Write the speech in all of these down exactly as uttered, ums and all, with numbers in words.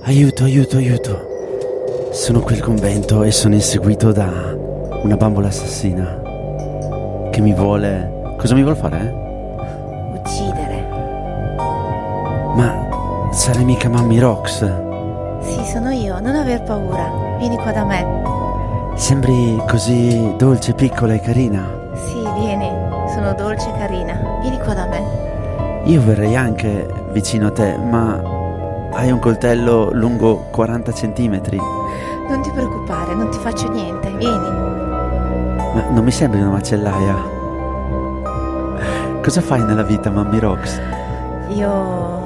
Aiuto, aiuto, aiuto. Sono qui al convento e sono inseguito da una bambola assassina che mi vuole... Cosa mi vuole fare? Eh? Uccidere. Ma sarai mica Mammy Rox? Sì, sono io, non aver paura. Vieni qua da me. Sembri così dolce, piccola e carina. Sì, vieni. Sono dolce e carina. Vieni qua da me. Io verrei anche vicino a te, ma hai un coltello lungo quaranta centimetri. Non ti preoccupare, non ti faccio niente. Vieni. Ma non mi sembri una macellaia. Cosa fai nella vita, Mammy Rox? Io...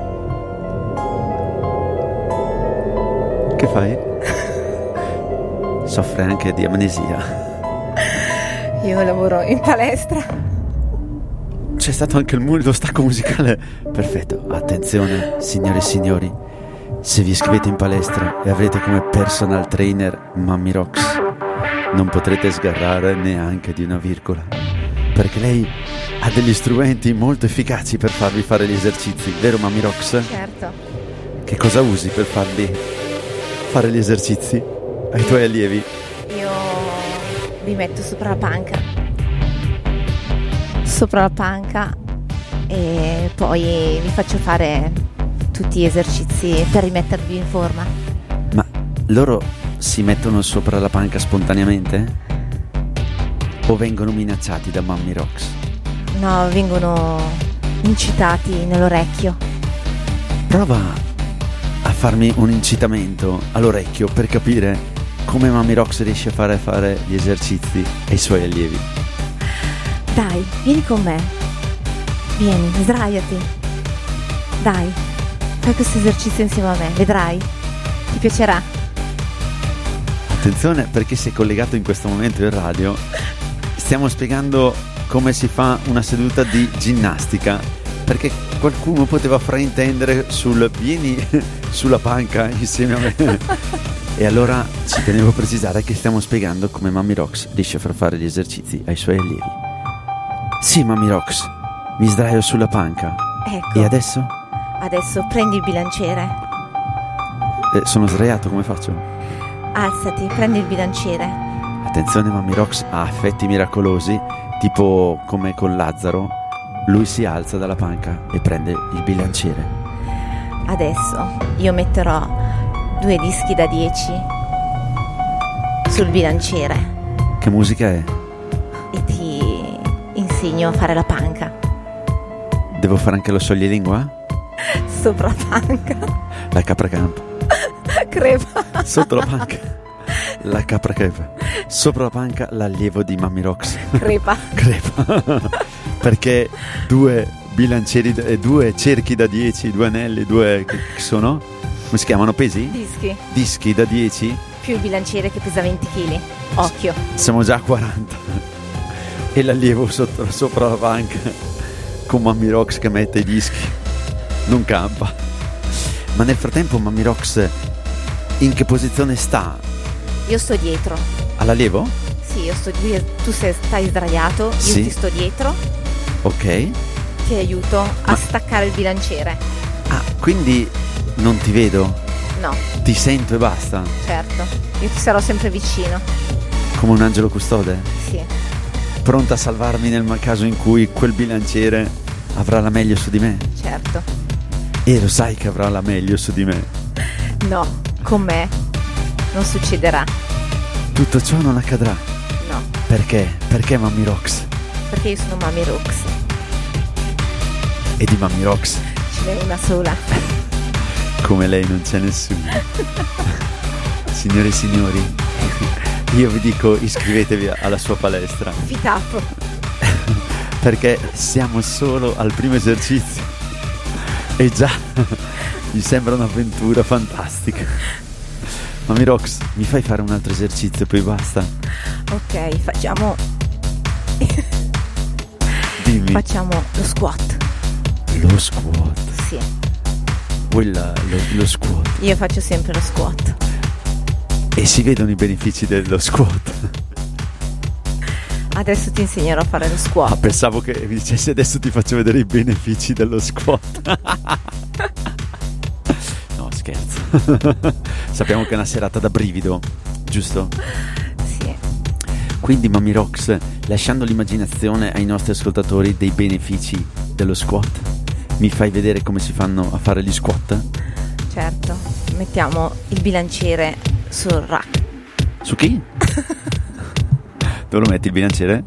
Che fai? Soffre anche di amnesia. Io lavoro in palestra. C'è stato anche il mu- lo stacco musicale. Perfetto. Attenzione, signore e signori. Se vi iscrivete in palestra e avrete come personal trainer Mammy Rox, non potrete sgarrare neanche di una virgola, perché lei ha degli strumenti molto efficaci per farvi fare gli esercizi, vero Mammy Rox? Certo. Che cosa usi per farli fare gli esercizi ai tuoi allievi? Io vi metto sopra la panca. Sopra la panca e poi vi faccio fare tutti gli esercizi per rimettervi in forma. Ma loro si mettono sopra la panca spontaneamente? O vengono minacciati da Mammy Rox? No, vengono incitati nell'orecchio. Prova a farmi un incitamento all'orecchio per capire come Mammy Rox riesce a fare fare gli esercizi ai suoi allievi. Dai, vieni con me. Vieni, sdraiati. Dai, fai questo esercizio insieme a me, vedrai. Ti piacerà. Attenzione, perché sei collegato in questo momento in radio. Stiamo spiegando come si fa una seduta di ginnastica, perché qualcuno poteva fraintendere sul vieni sulla panca insieme a me. E allora ci tenevo a precisare che stiamo spiegando come Mammy Rox riesce a far fare gli esercizi ai suoi allievi. Sì, Mammy Rox, mi sdraio sulla panca. Ecco. E adesso? Adesso prendi il bilanciere. Eh, sono sdraiato, come faccio? Alzati, prendi il bilanciere. Attenzione, Mammy Rox ha effetti miracolosi, tipo come con Lazzaro. Lui si alza dalla panca e prende il bilanciere. Adesso io metterò due dischi da dieci sul bilanciere. Che musica è? E ti insegno a fare la panca. Devo fare anche lo scioglilingua? Sopra la panca. La capra campa. Crepa. Sotto la panca. La capra crepa. Sopra la panca l'allievo di Mammy Rox. Crepa. Crepa. Perché due bilancieri, e due cerchi da dieci, due anelli, due... che sono? Come si chiamano? Pesi? Dischi. Dischi da dieci? Più il bilanciere che pesa venti chili. Occhio. Siamo già a quaranta. E l'allievo sotto, sopra la panca con Mammy Rox che mette i dischi. Non campa. Ma nel frattempo Mammy Rox in che posizione sta? Io sto dietro. All'allievo? Sì, io sto dietro. Tu sei, stai sdraiato, io Sì. ti sto dietro. Ok. Ti aiuto a Ma- staccare il bilanciere. Ah, quindi non ti vedo? No, Ti sento e basta? certo. Io ti sarò sempre vicino. Come un angelo custode? Sì. Pronta a salvarmi nel caso in cui quel bilanciere avrà la meglio su di me? Certo. E lo sai che avrà la meglio su di me. No, con me non succederà. Tutto ciò non accadrà. No, Perché? Perché Mammy Rox? perché io sono Mammy Rox. E di Mammy Rox Ce n'è una sola. come lei non c'è nessuno. Signore e signori, io vi dico iscrivetevi alla sua palestra, Fit up. perché siamo solo al primo esercizio e già mi sembra un'avventura fantastica. Mammy Rox, mi fai fare un altro esercizio poi basta? Ok, facciamo Dimmi. facciamo lo squat. Lo squat. Sì, Quella, lo, lo squat. io faccio sempre lo squat. E si vedono i benefici dello squat. Adesso ti insegnerò a fare lo Ah, squat. pensavo che mi dicessi adesso ti faccio vedere i benefici dello squat. No, scherzo. Sappiamo che è una serata da brivido, giusto? Sì. Quindi Mami Rocks, lasciando l'immaginazione ai nostri ascoltatori dei benefici dello squat, mi fai vedere come si fanno a fare gli squat? Certo, mettiamo il bilanciere sul rack. Su chi? Dove lo metti il bilanciere?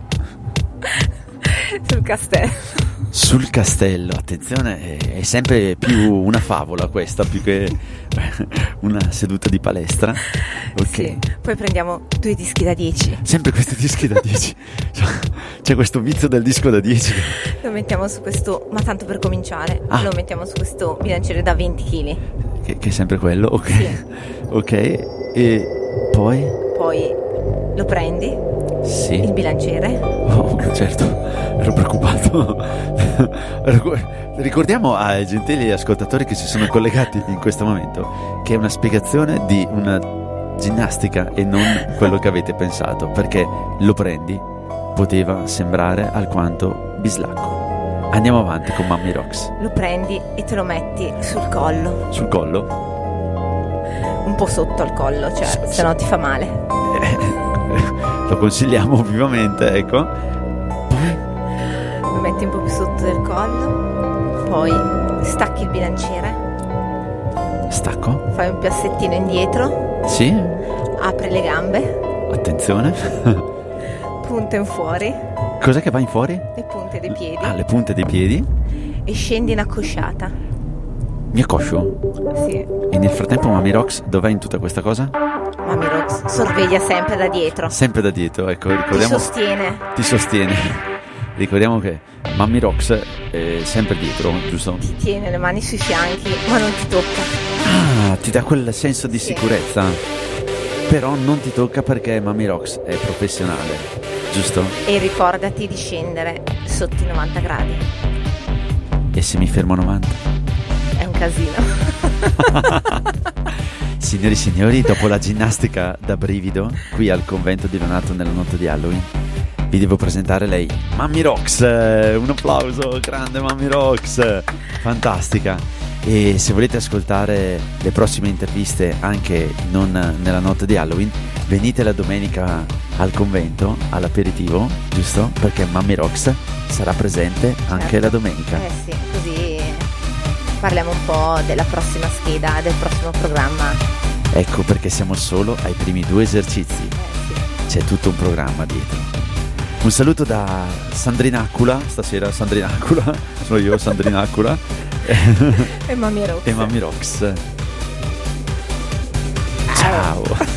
Sul castello. Sul castello, attenzione, è sempre più una favola questa, più che una seduta di palestra. Ok. Sì, poi prendiamo due dischi da dieci. Sempre questi dischi da dieci. C'è questo vizio del disco da dieci. Lo mettiamo su questo, ma tanto per cominciare, ah. lo mettiamo su questo bilanciere da venti chili. Che, che è sempre quello, ok. Sì. Ok, e poi? Poi lo prendi, sì. il bilanciere. Oh, certo, ero preoccupato. Ricordiamo ai gentili ascoltatori che si sono collegati in questo momento che è una spiegazione di una ginnastica e non quello che avete pensato, perché lo prendi poteva sembrare alquanto bislacco. Andiamo avanti con Mami Rocks. Lo prendi e te lo metti sul collo. Sul collo? Un po' sotto al collo, cioè, S- se no ti fa male. Lo consigliamo vivamente, ecco. Poi lo metti un po' più sotto del collo, poi stacchi il bilanciere. Stacco? Fai un passettino indietro. Sì. Apri le gambe. Attenzione. Punte in fuori. Cos'è che va in fuori? Le punte dei piedi. Ah, le punte dei piedi. E scendi in accosciata. Mi accoscio? Sì. E nel frattempo Mami Rocks dov'è in tutta questa cosa? Mami Rocks sorveglia sempre da dietro. Sempre da dietro, ecco, ricordiamo. Ti sostiene. Ti sostiene. Ricordiamo che Mami Rocks è sempre dietro, giusto? Ti tiene le mani sui fianchi, ma non ti tocca. Ah, ti dà quel senso di sì. sicurezza. Però non ti tocca perché Mami Rocks è professionale, giusto? E ricordati di scendere sotto i novanta gradi. E se mi fermo a novanta? È un casino. Signori e signori, dopo la ginnastica da brivido qui al convento di Lonato nella notte di Halloween, vi devo presentare lei, Mami Rocks. Un applauso, grande Mami Rocks, fantastica. E se volete ascoltare le prossime interviste anche non nella notte di Halloween, venite la domenica al convento all'aperitivo, giusto? Perché Mami Rocks sarà presente anche certo. la domenica. Eh sì, così parliamo un po' della prossima scheda, del prossimo programma. Ecco perché siamo solo ai primi due esercizi. Eh sì. C'è tutto un programma dietro. Un saluto da Sandrinacula, stasera Sandrinacula, sono io Sandrinacula. E Mami Rocks. E Mami Rocks. Ciao.